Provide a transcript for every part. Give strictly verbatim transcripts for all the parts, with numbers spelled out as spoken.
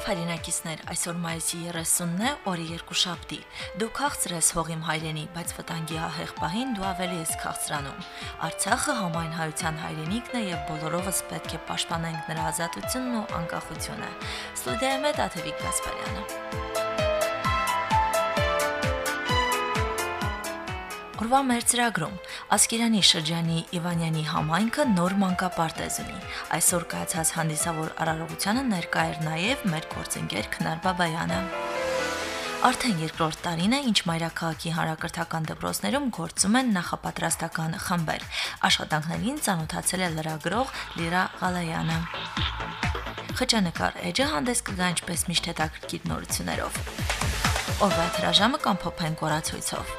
հայրենակիցներ, այսօր մայիսի երեսունն է, օրը երկուշաբթի։ Դու քաղցր ես հողիմ հայրենի, բայց վտանգի ահեղ պահին դու ավելի ես քաղցրանում։ Արցախը համայն հայության հայրենիքն է եւ բոլորովս պետք է պաշտպանենք նրա ազատությունն ու անկախությունը։ Ստուդիայում է Տաթևիկ Գասպարյանը։ Օրվա մեր ծրագրում Ասկերանի շրջանի Իվանյանի համայնքը նոր մանկապարտեզ ունի։ Այսօր կայացած հանդիսավոր արարողությանը ներկա էր նաև մեր գործընկեր Քնար Բաբայանը։ Արդեն երկրորդ տարին է, ինչ մայրաքաղաքի հանրակրթական դպրոցներում գործում են նախապատրաստական խմբեր։ Աշխատանքներին ծանոթացել է լրագրող Լիրա Ղալայանը։ Խճանկար էջը հանդես կգա ինչպես միշտ հետաքրքիր նորություններով։ Օրվա հրաժամը կամփոփեն կորացույցով։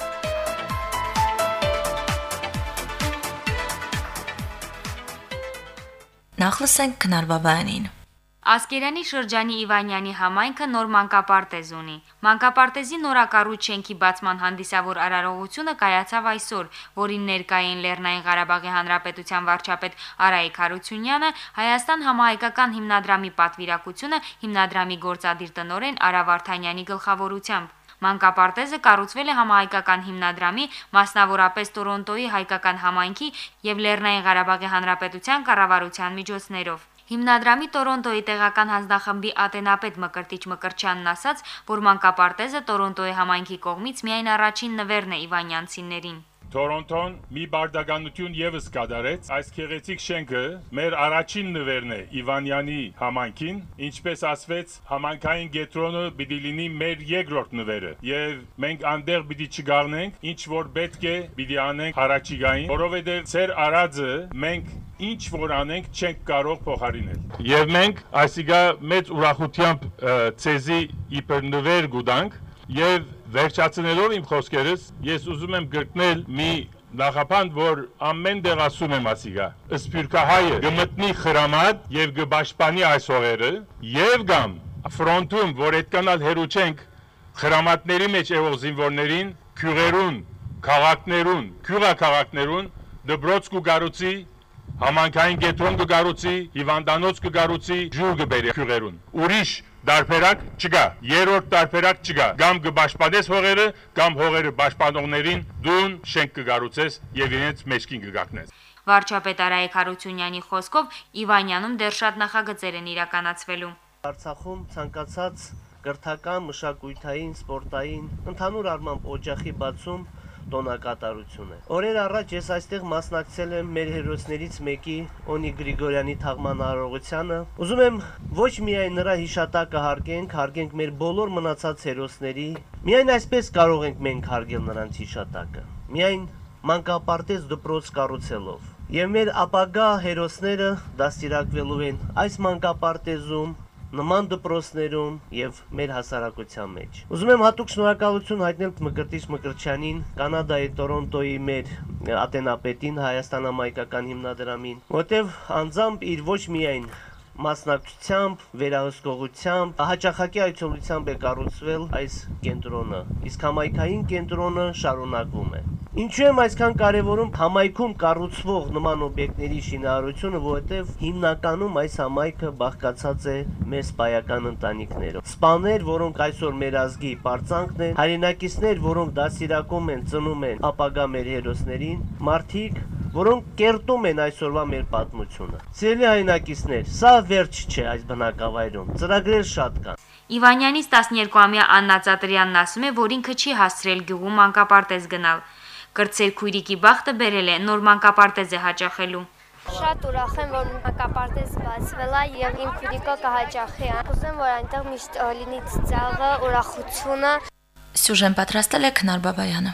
Նախ լսենք Քնար Բաբայանին։ Ասկերանի շրջանի Իվանյանի համայնքը նոր մանկապարտեզ ունի։ Մանկապարտեզի նորակառույց շենքի բացման հանդիսավոր արարողությունը կայացավ այսօր, որին ներկա էին Լեռնային Ղարաբաղի Հանրապետության վարչապետ Արայիկ Հարությունյանը, Հայաստան համահայկական հիմնադրամի պատվիրակությունը, հիմնադրամի գործադիր տնօրեն Արա Վարդանյանի գլխավորությամբ։ Մանկապարտեզը կառուցվել է համահայկական հիմնադրամի, մասնավորապես Տորոնտոյի հայկական համայնքի եւ Լեռնային Ղարաբաղի Հանրապետության կառավարության միջոցներով։ Հիմնադրամի Տորոնտոյի տեղական հանձնախմբի ատենապետ Մկրտիչ Մկրտչյանն ասաց, որ մանկապարտեզը Տորոնտոյի համայնքի կողմից միայն առաջին նվերն է իվանյանցիներին։ Տորոնտոն մի բարդականություն եւս կատարեց, այս քեղեցիկ շենքը մեր առաջին նվերն է Իվանյանի համայնքին, ինչպես ասվեց, համայնքային կենտրոնը պիտի լինի մեր երկրորդ նվերը, եւ մենք անդեղ պիտի չգաղնենք, ինչ որ պետք է պիտի անենք հարաճիգային, որովհետեւ ծեր արածը մենք ինչ որ անենք չենք կարող փոխարինել։ Եվ մենք այսիգա մեծ ուրախությամբ ցեզի իբր նվեր գուտանք եւ վերջացնելով իմ խոսքերս, ես ուզում եմ գրկնել մի նախապանդ, որ ամեն դեղ ասում եմ ասիգա։ Սփյուռքահայը գմտնի խրամատ եւ գբաշխանի այս հողերը եւ գամ ֆրոնտում, որ այդքանալ հերու չենք խրամատների մեջ եղող զինվորներին, քյուղերուն, քաղաքներուն, քյուղաքաղաքներուն դբրոց կուգարուցի, համանքային կենտրոն կգարուցի, հիվանդանոց կգարուցի, ջուր կբերի քյուղերուն։ Ուրիշ դարբերակ չկա, երրորդ դարբերակ չկա, կամ կբաշխանես հողերը, կամ հողերը բաշխանողներին դուն շենք կգառուցես եւ իրենց մեջքին կգակնես։ Վարչապետ Արայիկ Հարությունյանի խոսքով Իվանյանում դեռ շատ նախագծեր են իրականացվելու։ Արցախում ցանկացած կրթական, մշակութային, սպորտային, ընդհանուր առմամբ օջախի բացում տոնակատարություն է։ Օրեր առաջ ես այստեղ մասնակցել եմ մեր հերոսներից մեկի Օնի Գրիգորյանի թաղման արարողությանը։ Ուզում եմ ոչ միայն նրա հիշատակը հարգենք, հարգենք մեր բոլոր մնացած հերոսների, միայն այսպես կարող ենք մենք հարգել նրանց հիշատակը։ Միայն մանկապարտեզ դպրոց կառուցելով։ Եվ մեր ապագա հերոսները դաստիարակվելու են այս մանկապարտեզում, նման դպրոցներում եւ մեր հասարակության մեջ։ Ուզում եմ հատուկ շնորհակալություն հայտնել Մկրտիչ Մկրտչյանին, Կանադայի Տորոնտոյի մեր ատենապետին, Հայաստան համայնքական հիմնադրամին, որտեղ անձամբ իր ոչ միայն մասնակցությամբ, վերահսկողությամբ, հաճախակի այցելությամբ է կառուցվել այս կենտրոնը, իսկ համայնքային կենտրոնը շարունակվում է։ Ինչու եմ այսքան կարևորում համայնքում կառուցվող նման օբյեկտների շինարարությունը, որովհետև հիմնականում այս համայնքը բաղկացած է մեր սպայական ընտանիքներով։ Սպաներ, որոնք այսօր մեր ազգի պարծանքն են, հայրենակիցներ, որոնք դաստիարակում են, ծնում են ապագա մեր հերոսներին, մարդիկ, որոնք կերտում են այսօրվա մեր պատմությունը։ Սիրելի հայրենակիցներ, սա վերջ չէ այս բնակավայրում, ծրագրեր շատ կան։ Իվանյանից տասներկուամյա Աննա Ծատրյանն ասում է, որ ինքը չի հասցրել գյուղում մանկապարտեզ գնալ։ Կրծեր քույրիկի բախտը բերել է նոր մանկապարտեզ է հաճախելու։ Շատ ուրախ եմ, որ մանկապարտեզ բացվել է եւ իմ քույրիկը կհաճախի։ Ուզում որ այնտեղ միշտ լինի ծիծաղը, ուրախությունը։ Սյուժեն պատրաստել է Քնար Բաբայանը։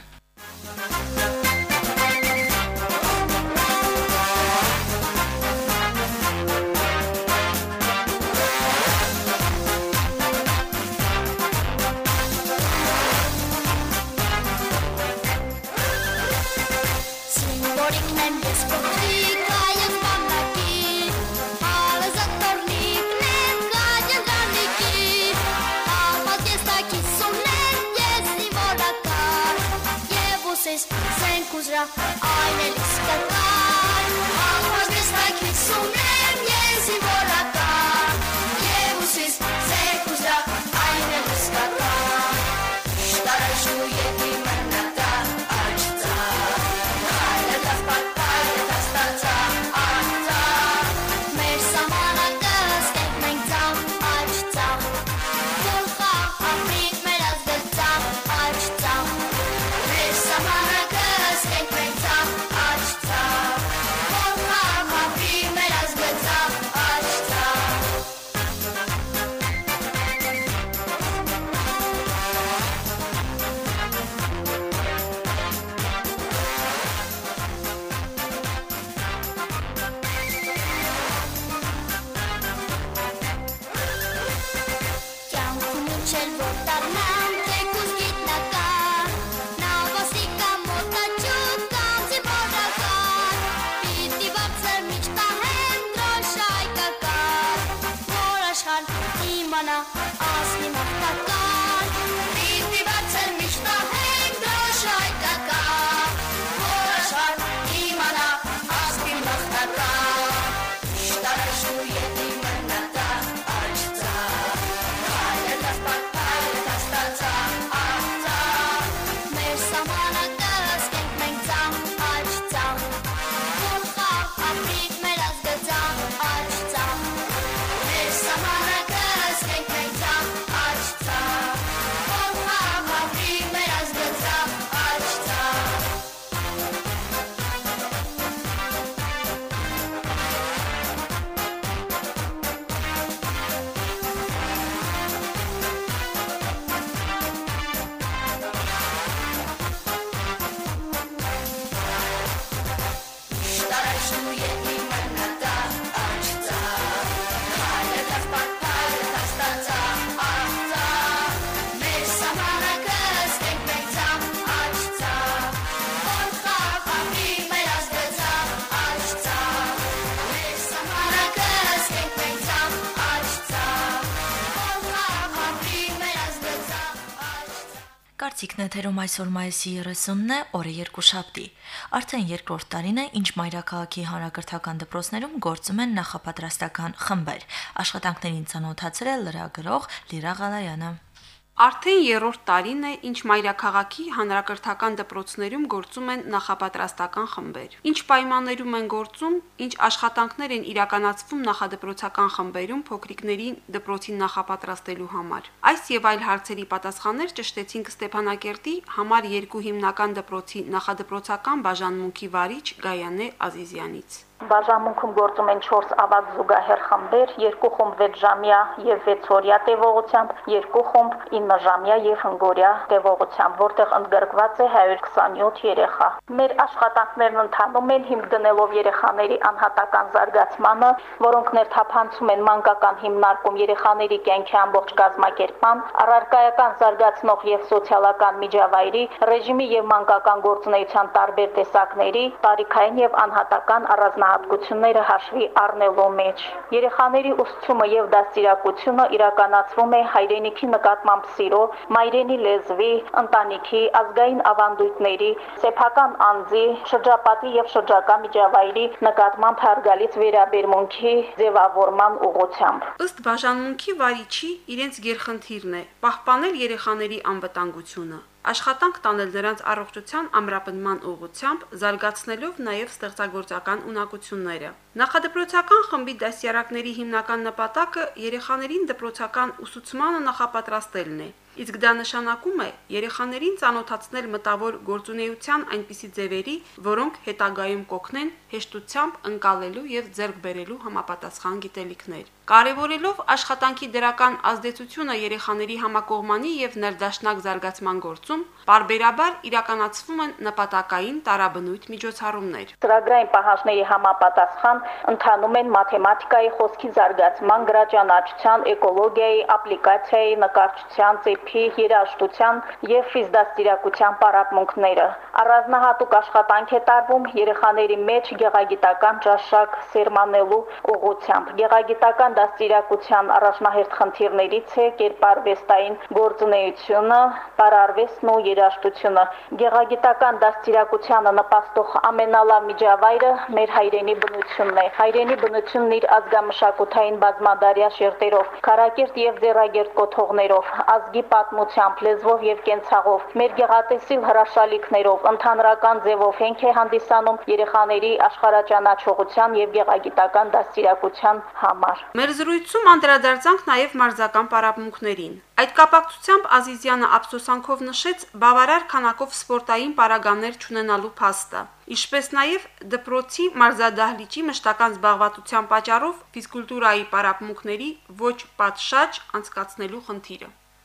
Այնել իսկական, ապաստեստակից ունեմ ես իմ որական, և ուսիս սեկ ուզրա Քչել որ դառնամ թեկուզ գիտնական Նա ոսիկա մոտաչուտ կանցի բորական Պիտի բարձր միջ տահեմ դրոշ հայկական Որ աշխարհ իմանա ասնի մաղթական Պիտի բարձր միջ տահեմ դրոշ հայկական Որ աշխարհ իմանա ասնի մաղթական Շտարաշու ետնի մնատա աչծա Մեր սամանակս կենք մենք ծամ, աչ ծամ Որ խաղ ապրիկ մեր ազգծամ, աչ ծամ Մեր սամանակս կենք մենք ծամ, աչ ծամ Որ խաղ ապրիկ մեր ազգծամ, աչ ծամ Շտարաշու ետնի մնատա աչծա Հայլետաց պատպայլետաց տացա աղծա Մեր սամանակս կենք մենք ծամ աչծա Որ խաղ ապրիկ մեր ազգծամ աչծա Մեր սամանակս կենք մենք ծամ աչծա Որ խաղ ապրիկ մեր ազգծամ աչծա Կարծիքն եթերում այսօր մայիսի երեսունն է, օրը երկուշաբթի։ Արդեն երկրորդ տարին է, ինչ Մայրաքաղաքի հանրակրթական դպրոցներում գործում են նախապատրաստական խմբեր։ Աշխատանքներին ծանոթացել է լրագրող Լիրա Ղալայանը։ Արդեն երրորդ տարին է, ինչ Մայրաքաղաքի հանրակրթական դպրոցներում գործում են նախապատրաստական խմբեր։ Ինչ պայմաններում են գործում, ինչ աշխատանքներ են իրականացվում նախադպրոցական խմբերում փոքրիկներին դպրոցին նախապատրաստելու համար։ Այս եւ այլ հարցերի պատասխաններ ճշտեցինք Ստեփանակերտի համար երկու հիմնական դպրոցի նախադպրոցական բաժանմունքի վարիչ Գայանե Ազիզյանից։ Բաժանմունքում գործում են չորս ավագ զուգահեռ խմբեր, երկու խումբ վեց ժամյա եւ վեց օրյա տևողությամբ, երկու խումբ ինը ժամյա եւ հնգօրյա տևողությամբ, որտեղ ընդգրկված է հարյուր քսանյոթ երեխա։ Մեր աշխատանքներն ընթանում են հիմք դնելով երեխաների անհատական զարգացմանը, որոնք ներթափանցում են մանկական հիմնարկում երեխաների կյանքի ամբողջ կազմակերպման, առարկայական զարգացնող եւ սոցիալական միջավայրի, ռեժիմի եւ մանկական գործունեության տարբեր տեսակների, տարիքային եւ անհատական առանձնահատկությունները հաշվի առնելու մեջ։ Երեխաների ուսուցումը եւ դաստիարակությունը իրականացվում է հայրենիքի նկատմամբ սիրո, մայրենի լեզվի, ընտանիքի, ազգային ավանդույթների, սեփական անձի, շրջապատի եւ շրջակա միջավայրի նկատմամբ հարգալից վերաբերմունքի ձևավորման ուղղությամբ։ Ըստ բաժանմունքի վարիչի, իրենց գերխնդիրն է պահպանել երեխաների անվտանգությունը, աշխատանք տանել նրանց առողջության ամրապնդման ուղղությամբ, զարգացնելով նաև ստեղծագործական ունակությունները։ Նախադպրոցական խմբի դասյարակների հիմնական նպատակը երեխաներին դպրոցական ուսուցմանը նախապատրաստելն է, իսկ դա նշանակում է երեխաներին ծանոթացնել մտավոր գործունեության այնպիսի ձևերի, որոնք հետագայում կօգնեն հեշտությամբ ընկալելու եւ ձեռք բերելու համապատասխան գիտելիքներ։ Կարևորելով աշխատանքի դրական ազդեցությունը երեխաների համակողմանի եւ ներդաշնակ զարգացման գործում, պարբերաբար իրականացվում են նպատակային տարաբնույթ միջոցառումներ։ Ծրագրային պահանջների համապատասխան ընթանում են մաթեմատիկայի, խոսքի զարգացման, գրաճանաչության, էկոլոգիայի, ապլիկացիայի, նկարչության, ծեփի, երաժշտության եւ ֆիզդաստիարակության պարապմունքները։ Առանձնահատուկ աշխատանք է տարվում երեխաների մեջ գեղագիտական ճաշակ սերմանելու ուղղությամբ։ Գեղագիտական դաստիարակության առաջնահերթ խնդիրներից է կերպարվեստային գործունեությունը, պարարվեստն ու երաժշտությունը։ Գեղագիտական դաստիարակությանը նպաստող ամենալավ միջավայրը մեր հայրենի բնությունն է։ Հայրենի բնությունն իր ազգամշակութային բազմադարյա շերտերով, քարակերտ եւ ձեռագերտ կոթողներով, ազգի պատմությամբ, լեզվով եւ կենցաղով, մեր գեղատեսիլ հրաշալիքներով, ընդհանրական ձևով հենք է հանդիսանում երեխաների աշխարհաճանաչողության եւ գեղագիտական դաստիարակության համար։ Մեր զրույցում անդրադարձանք նաև մարզական պարապմունքներին։ Այդ կապակցությամբ Ազիզյանը ափսոսանքով նշեց բավարար քանակով սպորտային պարագաներ չունենալու փաստը, ինչպես նաև դպրոցի մարզադահլիճի մշտական զբաղվածության պատճառով ֆիզկուլտուրայի պարապմունքների ոչ պատշաճ անցկացնելու խնդիրը։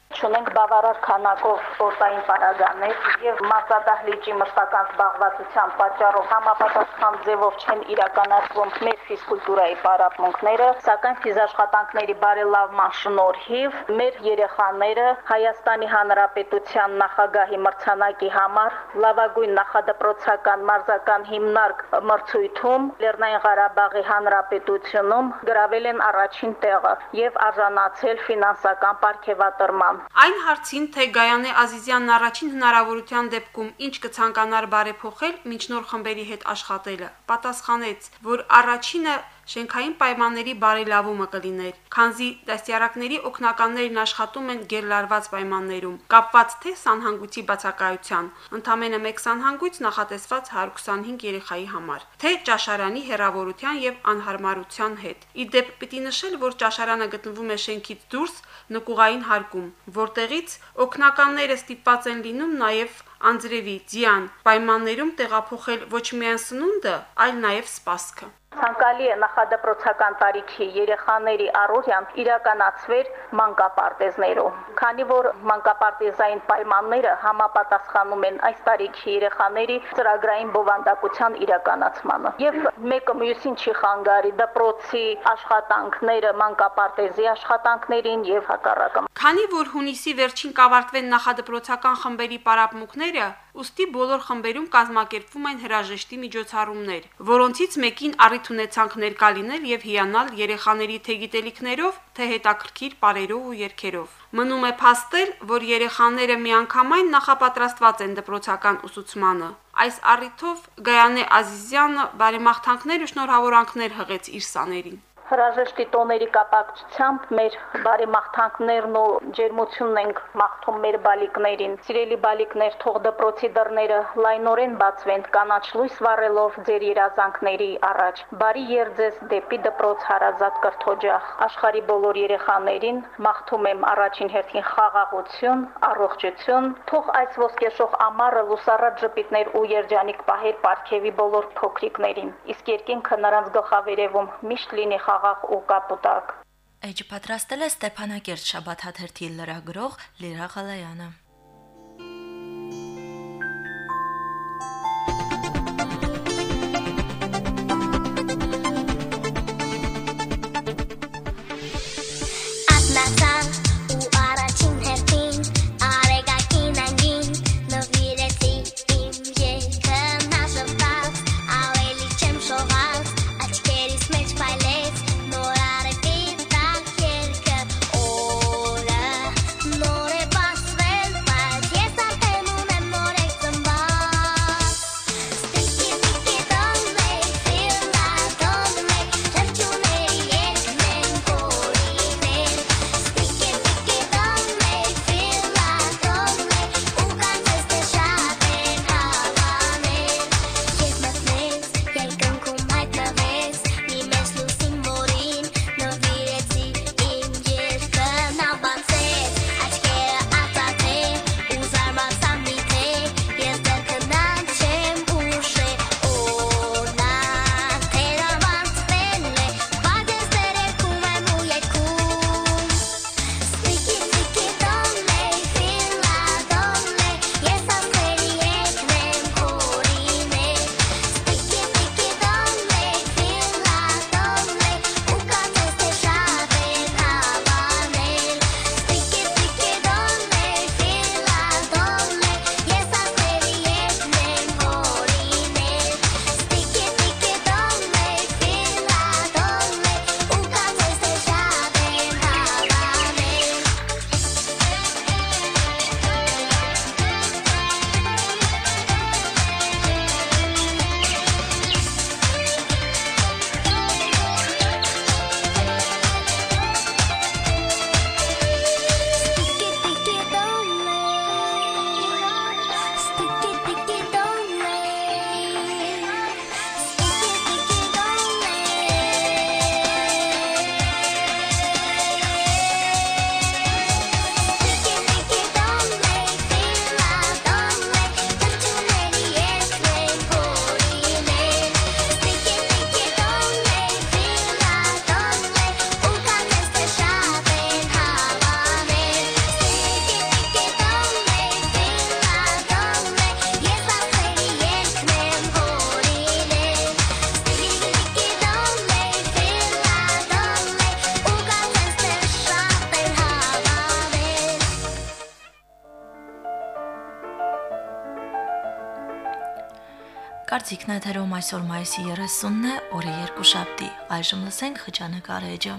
Չունենք բավարար քանակով սպորտային պարագաներ եւ մարզադահլիճի մշտական զբաղվածության պատճառով համապատասխան ձևով չեն իրականացվում մեր ֆիզկուլտուրայի պարապմունքները, սակայն ֆիզաշխատանքների բարելավման շնորհիվ մեր երեխաները Հայաստանի Հանրապետության նախագահի մրցանակի համար լավագույն նախադպրոցական մարզական հիմնարկ մրցույթում Լեռնային Ղարաբաղի Հանրապետությունում գրավել են առաջին տեղը եւ արժանացել ֆինանսական պարգևատրման։ Այն հարցին, թե Գայանե Ազիզյանն առաջին հնարավորության դեպքում ինչ կցանկանար բարեփոխել միջնոր խմբերի հետ աշխատելը, պատասխանեց, որ առաջինը շենքային պայմանների բարելավումը կլիներ, քանզի դաստիարակների օգնականներն աշխատում են գերլարված պայմաններում, կապված թե սանհանգույցի բացակայության, ընդամենը մեկ սանհանգույց նախատեսված հարյուր քսանհինգ երեխայի համար, թե ճաշարանի հեռավորության եւ անհարմարության հետ։ Ի դեպ պիտի նշել, որ ճաշարանը գտնվում է շենքից դուրս նկուղային հարկում, որտեղից օգնականները ստիպված են լինում նաեւ անձրևի, ձյան պայմաններում տեղափոխել ոչ միայն սնունդը, այլ նաեւ սպասքը։ Ցանկալի է նախադպրոցական տարիքի երեխաների առօրյան իրականացվեր մանկապարտեզներում, քանի որ մանկապարտեզային պայմանները համապատասխանում են այս տարիքի երեխաների ծրագրային բովանդակության իրականացմանը։ Եվ մեկը մյուսին չի խանգարի դպրոցի աշխատանքները մանկապարտեզի աշխատանքներին եւ հակառակը։ Քանի որ հունիսի վերջին կավարտվեն նախադպրոցական խմբերի պարապմունքները, ուստի բոլոր խմբերում կազմակերպվում են հրաժեշտի միջոցառումներ, որոնցից մեկին առիթ ունեցանք ներկա լինել եւ հիանալ երեխաների թե գիտելիքներով, թե հետաքրքիր պարերով ու երգերով։ Մնում է փաստել, որ երեխաները միանգամայն նախապատրաստված են դպրոցական ուսուցմանը։ Այս առիթով Գայանե Ազիզյանը բարեմաղթանքներ ու շնորհավորանքներ հղեց իր սաներին։ Հրաժեշտի տոների կապակցությամբ մեր բարեմաղթանքներն ու ջերմությունն ենք մաղթում մեր բալիկներին։ Սիրելի բալիկներ, թող դպրոցի դռները լայնորեն բացվեն կանաչ լույս վառելով ձեր երազանքների առաջ։ Բարի երձես դեպի դպրոց հարազատ կրթօջախ։ Աշխարհի բոլոր երեխաներին մաղթում եմ առաջին հերթին խաղաղություն, առողջություն։ Թող այս ոսկեշող ամառը լուսառատ ժպիտներ ու երջանիկ պահեր պարգևի բոլոր փոքրիկներին։ Իսկ երկինքը նրանց գլխավերևում միշտ լինի խաղաղ ու կապուտակ։ Էջը պատրաստել է Ստեփանակերտ շաբաթ հաթերթի լրագրող Լիրա Ղալայանը։ Նոր է բացվել Կարծիքն եթերում այսօր մայիսի երեսունն է, օրը երկուշաբթի։ Այժմ լսենք խճանկար էջը։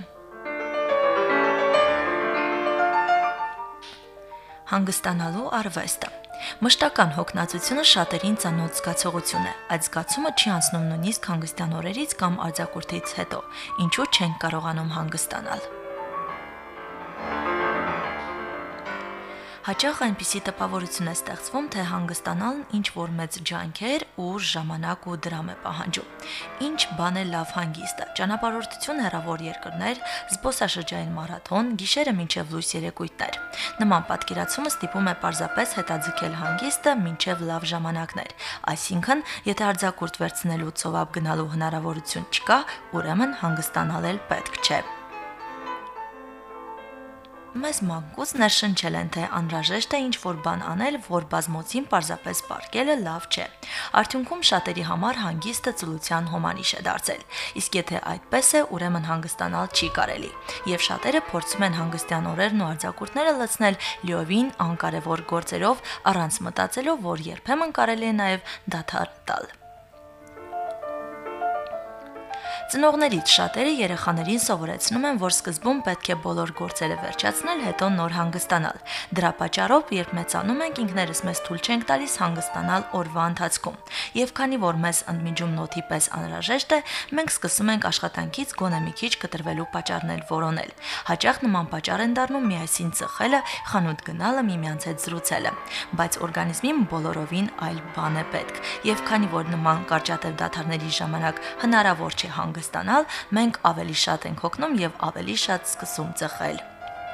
Հանգստանալու արվեստը։ Մշտական հոգնածությունը շատերին ծանոթ զգացողություն է։ Այդ զգացումը չի անցնում նույնիսկ հանգստյան օրերից կամ արձակուրդից հետո, ինչու չենք կարողանում հանգստանալ։ Հաճախ այնպիսի տպավորություն է ստեղծվում, թե հանգստանալն ինչ որ մեծ ջանքեր, ուժ, ժամանակ ու դրամ է պահանջում։ Ինչ բան է լավ հանգիստը։ Ճանապարհորդություն հեռավոր երկրներ, զբոսաշրջային մարաթոն, գիշերը մինչև լույս երեկույթներ։ Նման պատկերացումը ստիպում է պարզապես հետաձգել հանգիստը մինչև լավ ժամանակներ։ Այսինքն, եթե արձակուրդ վերցնելու ծովափ գնալու հնարավորություն չկա, ուրեմն հանգստանալ էլ պետք չէ։ Մեզ մանկուց ներշնչել են, թե անհրաժեշտ է ինչ-որ բան անել, որ բազմոցին պարզապես պարկելը լավ չէ։ Արդյունքում շատերի համար հանգիստը ծլության հոմանիշ է դարձել, իսկ եթե այդպես է, ուրեմն հանգստանալ չի կարելի։ Եվ շատերը փորձում են հանգստյան օրերն ու արձակուրդները լցնել լիովին անկարևոր գործերով, առանց մտածելով, որ երբեմն կարելի է նաև դադար տալ։ Ծնողներից շատերը երեխաներին սովորեցնում են, որ սկզբում պետք է բոլոր գործերը վերջացնել, հետո նոր հանգստանալ։ Դրա պատճառով, երբ մեծանում ենք, ինքներս մեզ թույլ չենք տալիս հանգստանալ օրվա ընթացքում։ Եվ քանի որ մեզ ընդմիջում նոթի պես անհրաժեշտ է, մենք սկսում ենք աշխատանքից գոնե մի քիչ կտրվելու պատճառներ որոնել։ Հաճախ նման պատճառ են դառնում միասին ծխելը, խանութ գնալը, միմյանց հետ զրուցելը։ Բայց օրգանիզմին բոլորովին այլ բան է պետք։ Եվ քանի որ նման կարճատև դադարների ժամանակ հնարավոր չէ հանգստանալ, մենք ավելի շատ ենք հոգնում եւ ավելի շատ սկսում ծխել։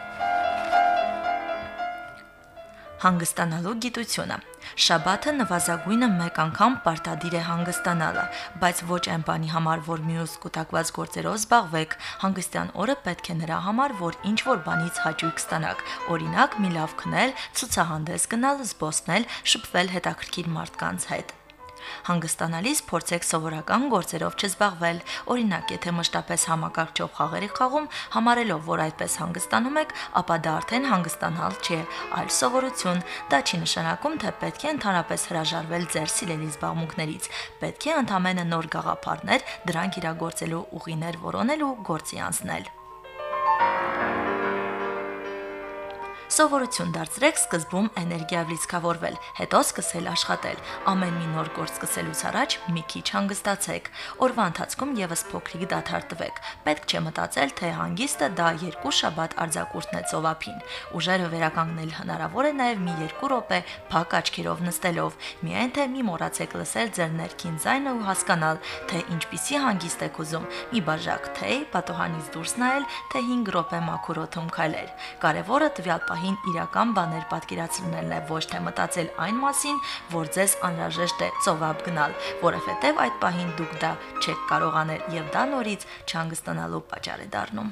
Հանգստանալու գիտությունը։ Շաբաթը նվազագույնը մեկ անգամ պարտադիր է հանգստանալը, բայց ոչ այն բանի համար, որ մյուս կուտակված գործերով զբաղվեք, հանգստյան օրը պետք է նրա համար, որ ինչ որ բանից հաճույք ստանաք։ Օրինակ՝ մի լավ քնել, ցուցահանդես գնալ, զբոսնել, շփվել հետաքրքիր մարդկանց հետ։ Հանգստանալիս փորձեք սովորական գործերով չզբաղվել։ Օրինակ, եթե մշտապես համակարգչով խաղեր եք խաղում, համարելով, որ այդպես հանգստանում եք, ապա դա արդեն հանգստանալ չէ, այլ սովորություն։ Դա չի նշանակում, թե պետք է ընդհանրապես հրաժարվել ձեր սիրելի զբաղմունքներից։ Պետք է ընդամենը նոր գաղափարներ, դրանք իրագործելու ուղիներ որոնել ու գործի անցնել։ Սովորություն դարձրեք սկզբում էներգիայով լիցքավորվել, հետո սկսել աշխատել։ Ամեն մի նոր գործ սկսելուց առաջ մի քիչ հանգստացեք։ Օրվա ընթացքում եւս փոքրիկ դադար տվեք։ Պետք չէ մտածել, թե հանգիստը դա երկու շաբաթ արձակուրդն է ծովափին։ Ուժերը վերականգնել հնարավոր է նաեւ մի երկու րոպե փակ աչքերով նստելով։ Միայն թե մի մոռացեք լսել ձեր ներքին ձայնը ու հասկանալ, թե ինչպիսի հանգիստ եք ուզում։ Մի բաժակ թեյ, պատոհանից դուրս նայել, թե հինգ րոպե մաքուր օդում քայլել։ Կարևորը տվյալ պահին իրական բաներ պատկերացնելն է, ոչ թե մտածել այն մասին, որ ձեզ անհրաժեշտ է ծովափ գնալ, որովհետև այդ պահին դուք դա չեք կարող անել եւ դա նորից չհանգստանալու պատճառ է դառնում։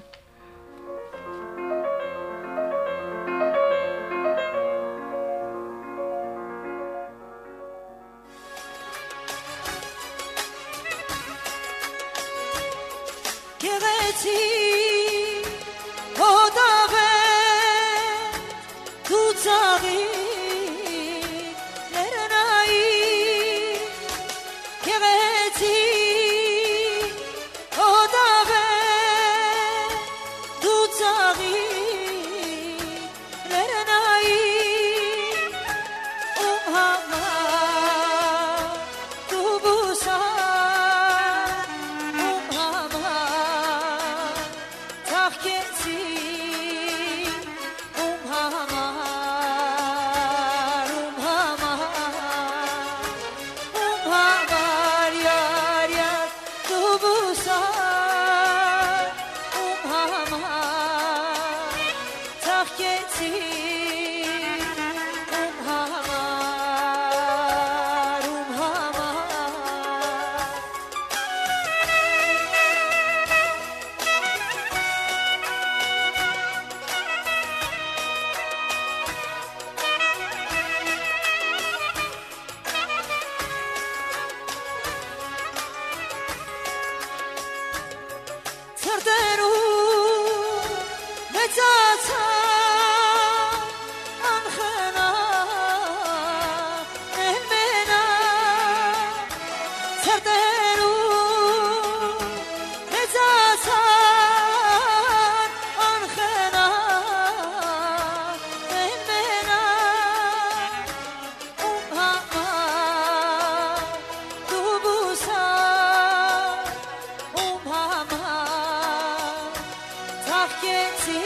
ծաղկեցի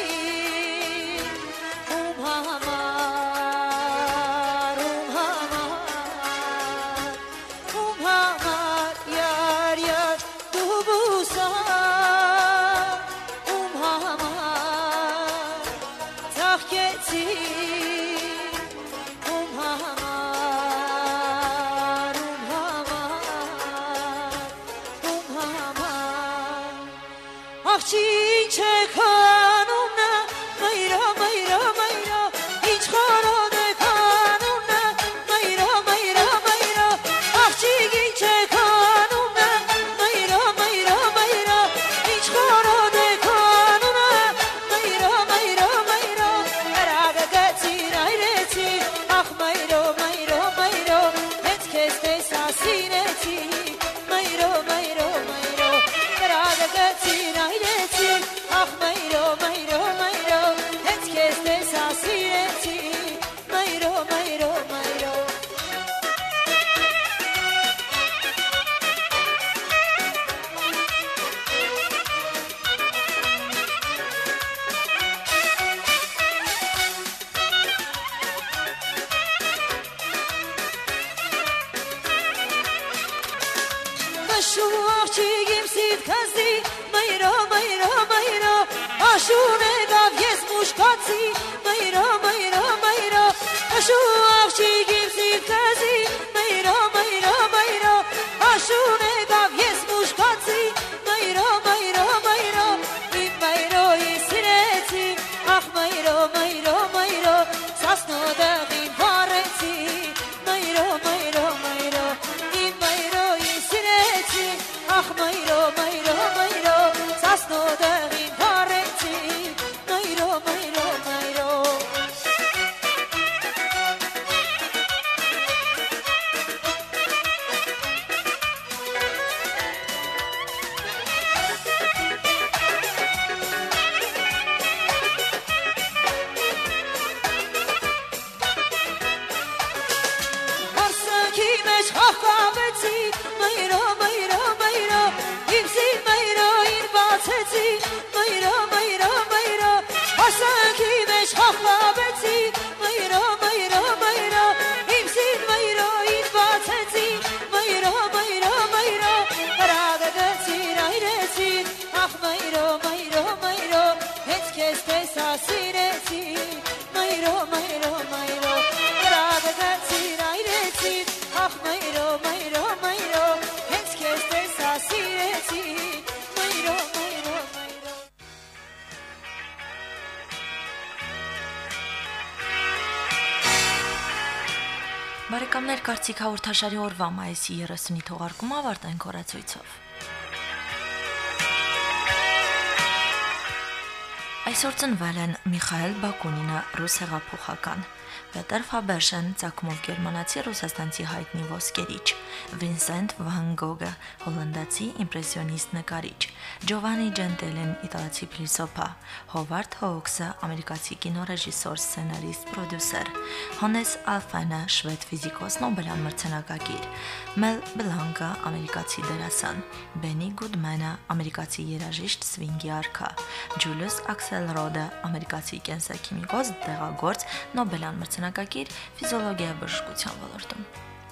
ում համար ում համար ում համար յար յար դու բուսա ում համար ծաղկեցի ում համար ում համար ում համար աղջի ինչ է քանում նա մայրա մայրա մայրա ինչ խորոդ է քանում նա մայրա մայրա մայրա աղջիկ ինչ է քանում նա մայրա մայրա մայրա ինչ խորոդ է քանում նա մայրա մայրա մայրա արագ գցիր այրեցի ախ մայրո մայրո մայրո հենց քեզ տեսա սիրեցի մայրո մայրո մայրո արագ գցիր այրեցի ախ մայրո մայրո մայրո հենց քեզ տեսա սիրեցի մայրո մայրո մայրո Աշու աղջիկ իմ սիտ քազի մայրո մայրո մայրո աշուն եկավ ես մուշկացի մայրո մայրո մայրո աշու աղջիկ իմ սիտ քազի մայրո մայրո մայրո աշուն եկավ ես մուշկացի մայրո մայրո մայրո իմ մայրոյի սիրեցի ախ մայրո մայրո մայրո սասնոդեղին վառեցի մայրո մայրո մայրո իմ մայրոյի սիրեցի ախ մայրո մայրո մայրո սասնոդեղին վառեցի մայրո մայրո մայրո Արսանքի մեջ խաղաղեցի մայրո մայրո մայրո իմ սին մայրոին բացեցի մայրո մայրո մայրո արսանքի մեջ խաղաղեցի մայրո մայրո մայրո իմ սին մայրոին բացեցի մայրո մայրո մայրո արագ գցիր այրեցի ախ մայրո մայրո մայրո հենց քեզ տեսա սիրեցի մայրո մայրո մայրո արագ գցիր այրեցի ախ մայրո մայրո մայրո հենց քեզ տեսա սիրեցի մայրո մայրո մայրո Բարեկամներ, կարծիք հաղորդաշարի օրվա մայիսի երեսունի թողարկումը ավարտենք օրացույցով։ Այսօր ծնվել են Միխայել Բակունինը, ռուս հեղափոխական, Պետեր Ֆաբերշեն, ծագումով գերմանացի ռուսաստանցի հայտնի ոսկերիչ, Վինսենտ Վան Գոգը, հոլանդացի իմպրեսիոնիստ նկարիչ, Ջովանի Ջենտելին, իտալացի փիլիսոփա, Հովարդ Հոուքսը, ամերիկացի կինոռեժիսոր, սցենարիստ, պրոդյուսեր, Հանես Ալֆանը, շվեդ ֆիզիկոս, Նոբելյան մրցանակակիր, Մել Բլանկը, ամերիկացի դերասան, Բենի Գուդմանը, ամերիկացի երաժիշտ, սվինգի արքա, Ջուլիուս Աքսելրոդը, ամերիկացի կենսաքիմիկոս, դեղագործ, Նոբելյան մրցանակակիր ֆիզիոլոգիայի բժշկության ոլորտում։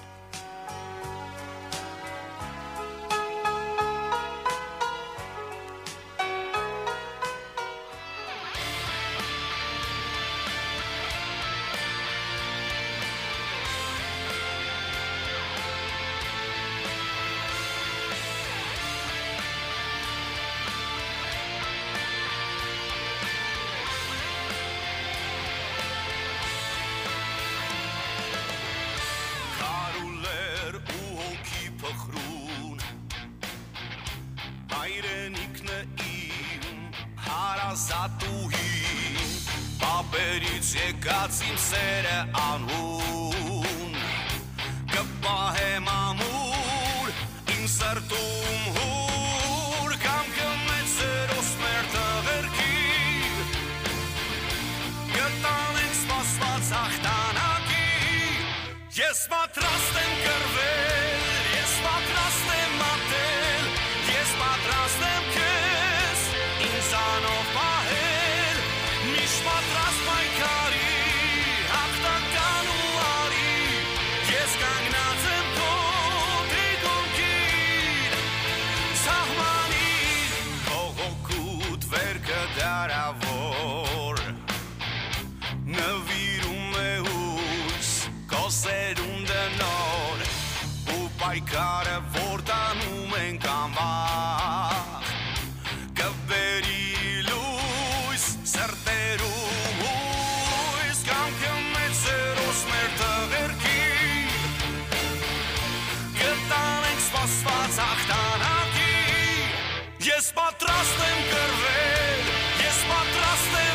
Զատուհին Պապերից եկած իմ սերը անհուն Կպահեմ ամուր իմ սրտում հուր Կամ կմեծ սերոս մեր տղերքի Կտանենք սպասված աղթանակի Ես պատրաստ եմ կրվել Ես պատրաստ եմ մատել Ես պատրաստ եմ քեզ ինձանով պահել Ես պատրաստ եմ կռվել, ես պատրաստ եմ